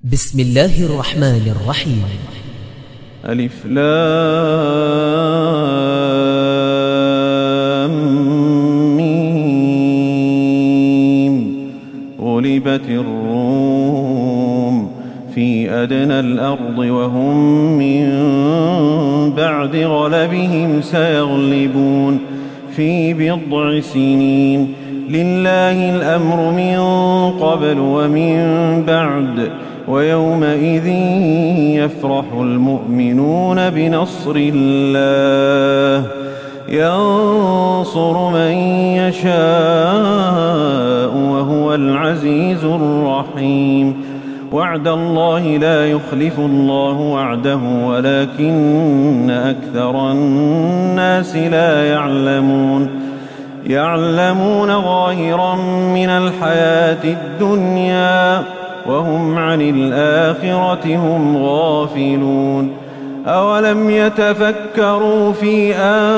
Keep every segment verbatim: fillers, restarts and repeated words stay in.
بسم الله الرحمن الرحيم. ألف لام ميم. غلبت الروم في أدنى الأرض وهم من بعد غلبهم سيغلبون في بضع سنين. لله الأمر من قبل ومن بعد، ويومئذ يفرح المؤمنون بنصر الله، ينصر من يشاء وهو العزيز الرحيم. وعد الله لا يخلف الله وعده ولكن أكثر الناس لا يعلمون. يعلمون ظاهرا من الحياة الدنيا وهم عن الآخرة هم غافلون. أولم يتفكروا في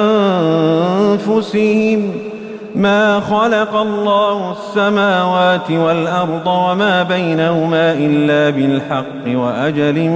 أنفسهم ما خلق الله السماوات والأرض وما بينهما إلا بالحق وأجل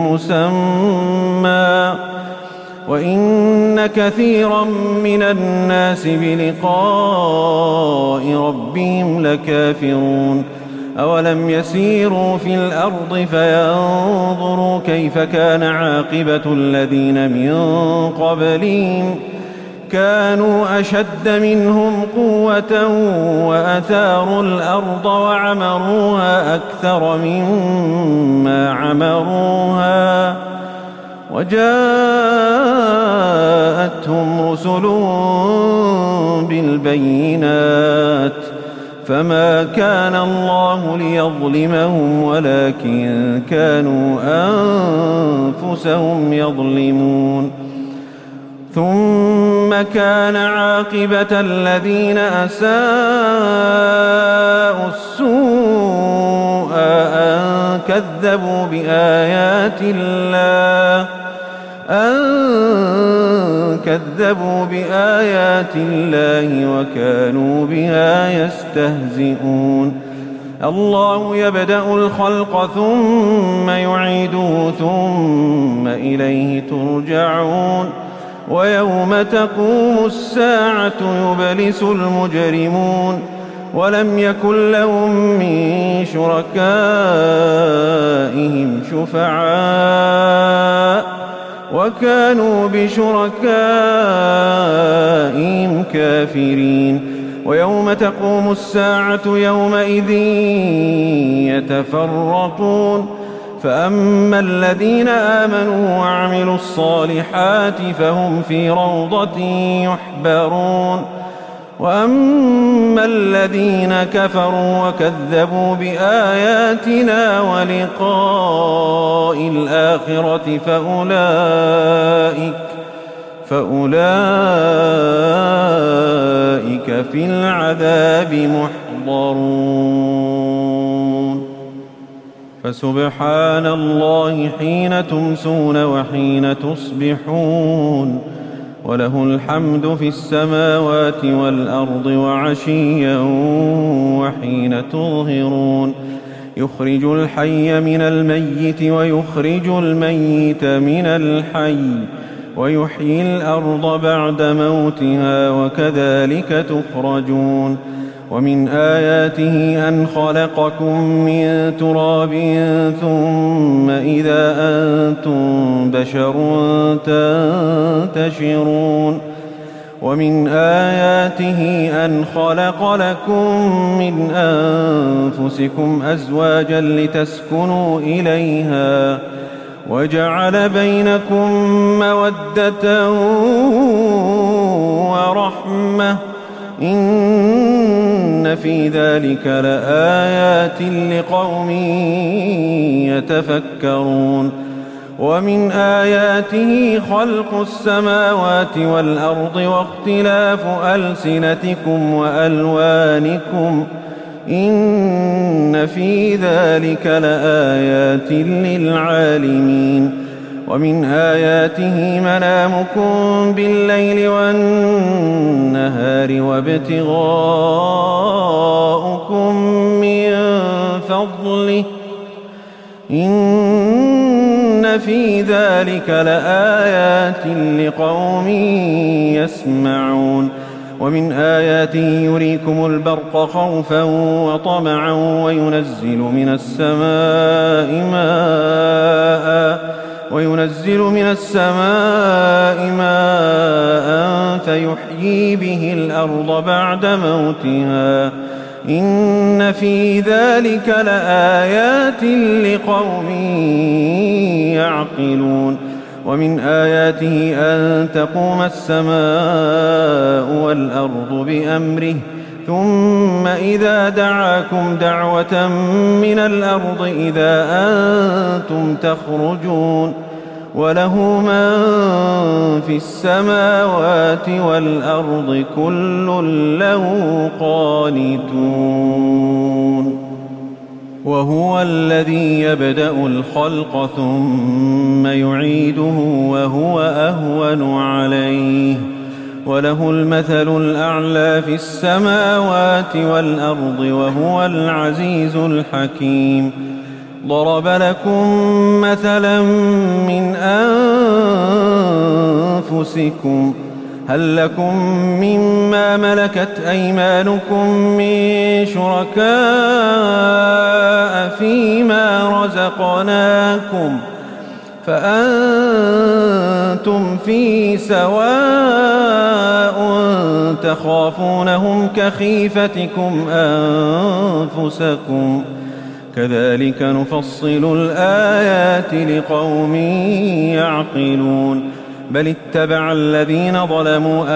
مسمى، وإن كثيرا من الناس بلقاء ربهم لكافرون. أولم يسيروا في الأرض فينظروا كيف كان عاقبة الذين من قبلهم، كانوا أشد منهم قوة وأثاروا الأرض وعمروها أكثر مما عمروها، وجاءتهم رسلهم بالبينات، فما كان الله ليظلمهم ولكن كانوا أنفسهم يظلمون. ثم كان عاقبة الذين أساءوا السوء أن كذبوا بآيات الله أن كذبوا بآيات الله وكانوا بها يستهزئون. الله يبدأ الخلق ثم يعيده ثم إليه ترجعون. ويوم تقوم الساعة يبلس المجرمون ولم يكن لهم من شركائهم شفعاء وكانوا بشركائهم كافرين. ويوم تقوم الساعة يومئذ يتفرقون، فأما الذين آمنوا وعملوا الصالحات فهم في روضة يحبرون، وأما الذين كفروا وكذبوا بآياتنا ولقاء الآخرة فأولئك فأولئك في العذاب محضرون. فسبحان الله حين تمسون وحين تصبحون، وله الحمد في السماوات والأرض وعشيا وحين تظهرون. يخرج الحي من الميت ويخرج الميت من الحي ويحيي الأرض بعد موتها وكذلك تخرجون. ومن آياته أن خلقكم من تراب ثم إذا أنتم بشر تنتشرون. ومن آياته أن خلق لكم من أنفسكم أزواجا لتسكنوا إليها وجعل بينكم مودة ورحمة، إن في ذلك لآيات لقوم يتفكرون. ومن آياته خلق السماوات والأرض واختلاف ألسنتكم وألوانكم، إن في ذلك لآيات للعالمين. ومن آياته منامكم بالليل والنهار وابتغاؤكم من فضله إن في ذلك لآيات لقوم يسمعون ومن آياته يريكم البرق خوفا وطمعا وينزل من السماء ماء وينزل من السماء ماء فيحيي به الأرض بعد موتها إن في ذلك لآيات لقوم يعقلون ومن آياته أن تقوم السماء والأرض بأمره ثم إذا دعاكم دعوة من الأرض إذا أنتم تخرجون وله من في السماوات والأرض كل له قانتون وهو الذي يبدأ الخلق ثم يعيده وهو أهون عليه وله المثل الأعلى في السماوات والأرض وهو العزيز الحكيم ضرب لكم مثلا من أنفسكم هل لكم مما ملكت أيمانكم من شركاء فيما رزقناكم فأنتم فيه سواء تخافونهم كخيفتكم أنفسكم كذلك نفصل الآيات لقوم يعقلون بل اتبع الذين ظلموا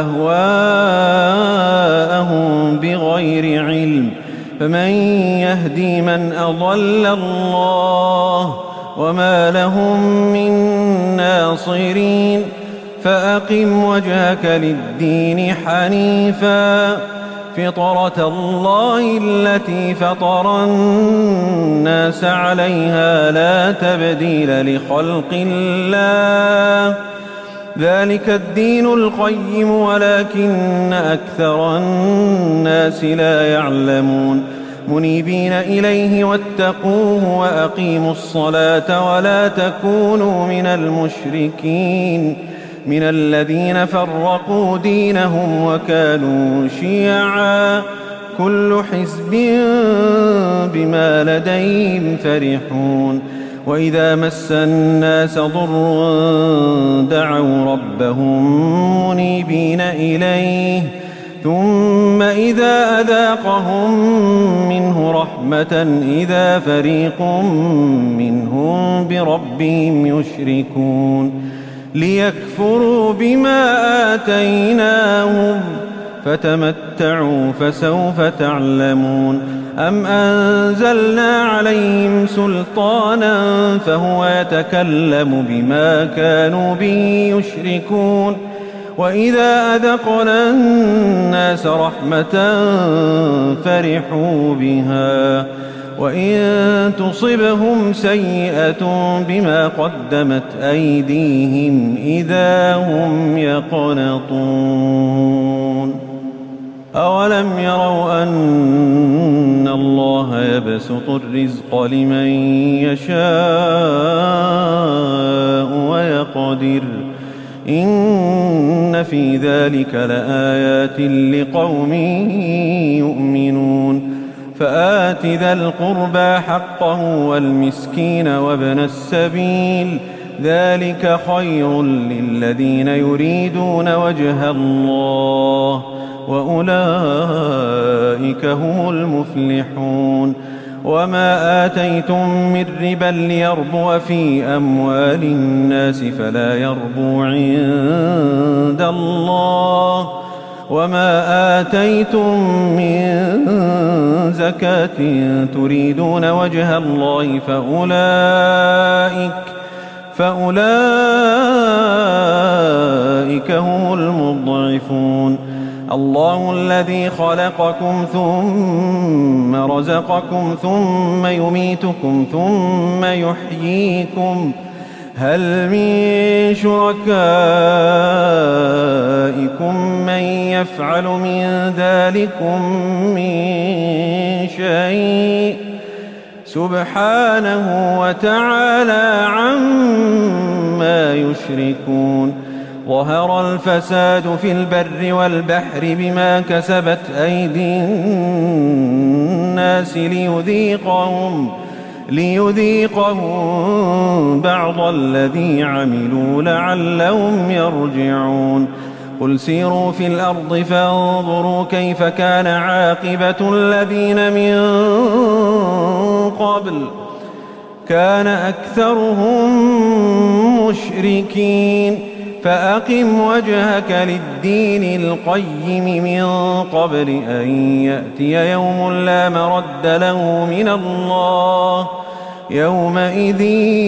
أهواءهم بغير علم فمن يهدي من أضل الله وما لهم من ناصرين فأقم وجهك للدين حنيفا فطرة الله التي فطر الناس عليها لا تبديل لخلق الله ذلك الدين القيم ولكن أكثر الناس لا يعلمون منيبين إليه واتقوه وأقيموا الصلاة ولا تكونوا من المشركين من الذين فرقوا دينهم وكانوا شيعا كل حزب بما لديهم فرحون وإذا مس الناس ضر دعوا ربهم منيبين إليه ثم إذا أذاقهم منه رحمة إذا فريق منهم بربهم يشركون ليكفروا بما آتيناهم فتمتعوا فسوف تعلمون أم أنزلنا عليهم سلطانا فهو يتكلم بما كانوا به يشركون وإذا أذقنا الناس رحمة فرحوا بها وإن تصبهم سيئة بما قدمت أيديهم إذا هم يقنطون أولم يروا أن الله يبسط الرزق لمن يشاء ويقدر إن في ذلك لآيات لقوم يؤمنون فآت ذا القربى حقه والمسكين وابن السبيل ذلك خير للذين يريدون وجه الله وأولئك هم المفلحون وما آتيتم من ربا ليربو في أموال الناس فلا يربو عند الله وما آتيتم من زكاة تريدون وجه الله فأولئك فأولئك هم المضعفون الله الذي خلقكم ثم رزقكم ثم يميتكم ثم يحييكم هل من شركائكم من يفعل من ذلكم من شيء سبحانه وتعالى عما يشركون. ظهر الفساد في البر والبحر بما كسبت أيدي الناس ليذيقهم, ليذيقهم بعض الذي عملوا لعلهم يرجعون. قل سيروا في الأرض فانظروا كيف كان عاقبة الذين من قبل كان أكثرهم مشركين. فأقم وجهك للدين القيم من قبل أن يأتي يوم لا مرد له من الله يومئذ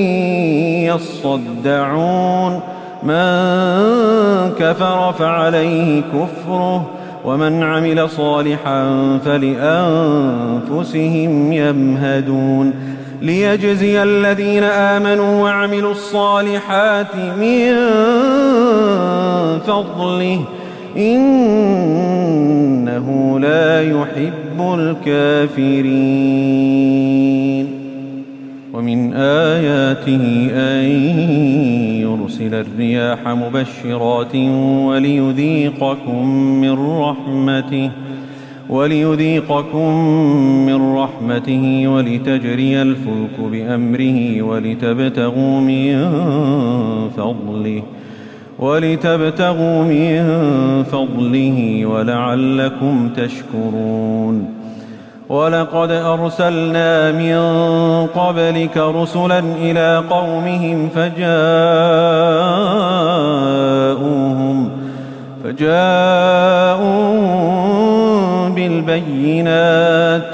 يصدعون. من كفر فعليه كفره ومن عمل صالحا فلأنفسهم يمهدون. ليجزي الذين آمنوا وعملوا الصالحات من فضله إنه لا يحب الكافرين. ومن آياته أن يرسل الرياح مبشرات وليذيقكم من رحمته وليذيقكم من رحمته ولتجري الفلك بأمره ولتبتغوا من فضله ولتبتغوا من فضله ولعلكم تشكرون. ولقد أرسلنا من قبلك رسلا إلى قومهم فجاءوهم فجاءوهم بالبينات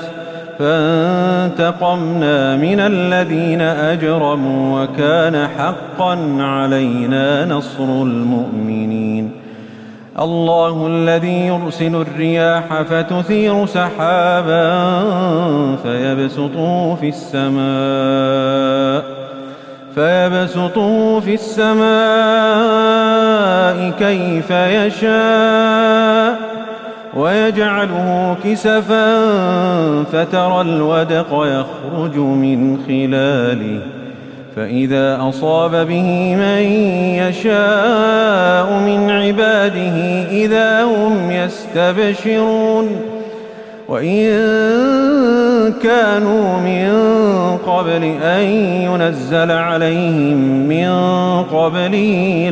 فانتقمنا من الذين أجرموا وكان حقا علينا نصر المؤمنين. الله الذي يرسل الرياح فتثير سحابا فيبسطه في السماء فيبسطه في السماء كيف يشاء ويجعله كسفا فترى الودق يخرج من خلاله فإذا أصاب به من يشاء من عباده إذا هم يستبشرون. وإن كانوا من قبل أن ينزل عليهم من قبله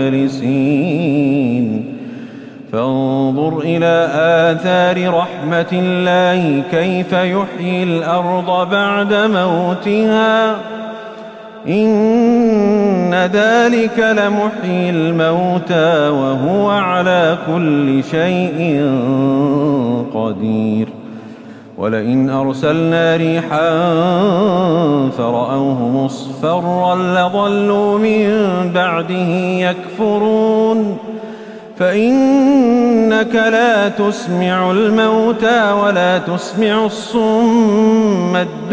لمبلسين. فانظر إلى آثار رحمة الله كيف يحيي الأرض بعد موتها إن ذلك لمحيي الموتى وهو على كل شيء قدير. ولئن أرسلنا ريحا فرأوه مصفرا لظلوا من بعده يكفرون. فإنك لا تسمع الموتى ولا تسمع الصم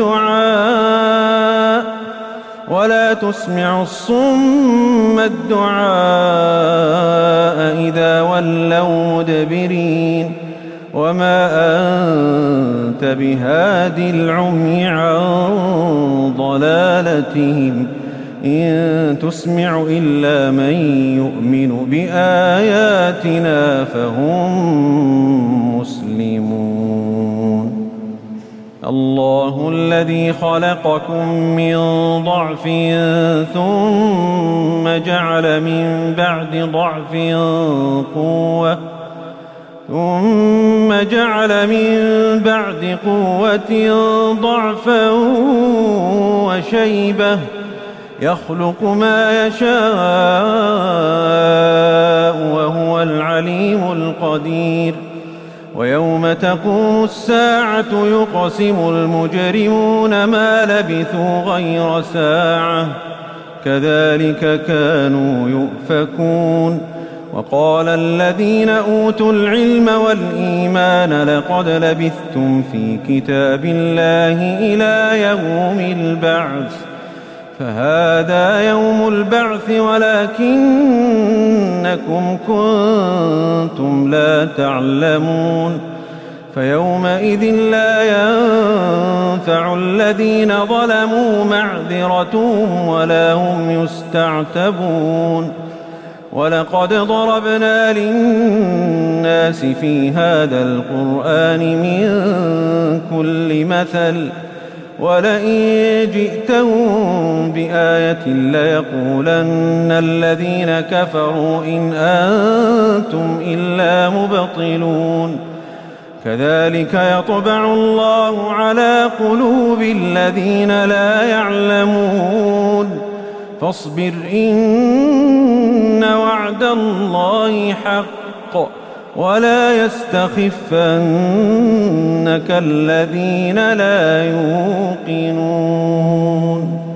الدعاء ولا تسمع الصم الدعاء إذا ولوا مدبرين. وما أنت بهاد العمي عن ضلالتهم إن تسمع إلا من يؤمن بآياتنا فهم مسلمون. الله الذي خلقكم من ضعف ثم جعل من بعد ضعف قوة ثم جعل من بعد قوة ضعفا وشيبة يخلق ما يشاء وهو العليم القدير. ويوم تقوم الساعة يقسم المجرمون ما لبثوا غير ساعة كذلك كانوا يؤفكون. وقال الذين أوتوا العلم والإيمان لقد لبثتم في كتاب الله إلى يوم البعث فهذا يوم البعث ولكنكم كنتم لا تعلمون. فيومئذ لا ينفع الذين ظلموا معذرتهم ولا هم يستعتبون ولقد ضربنا للناس في هذا القرآن من كل مثل ولئن جئتهم بآية ليقولن الذين كفروا إن أنتم إلا مبطلون كذلك يطبع الله على قلوب الذين لا يعلمون فاصبر إن وعد الله حق ولا يستخفنك الذين لا يوقنون.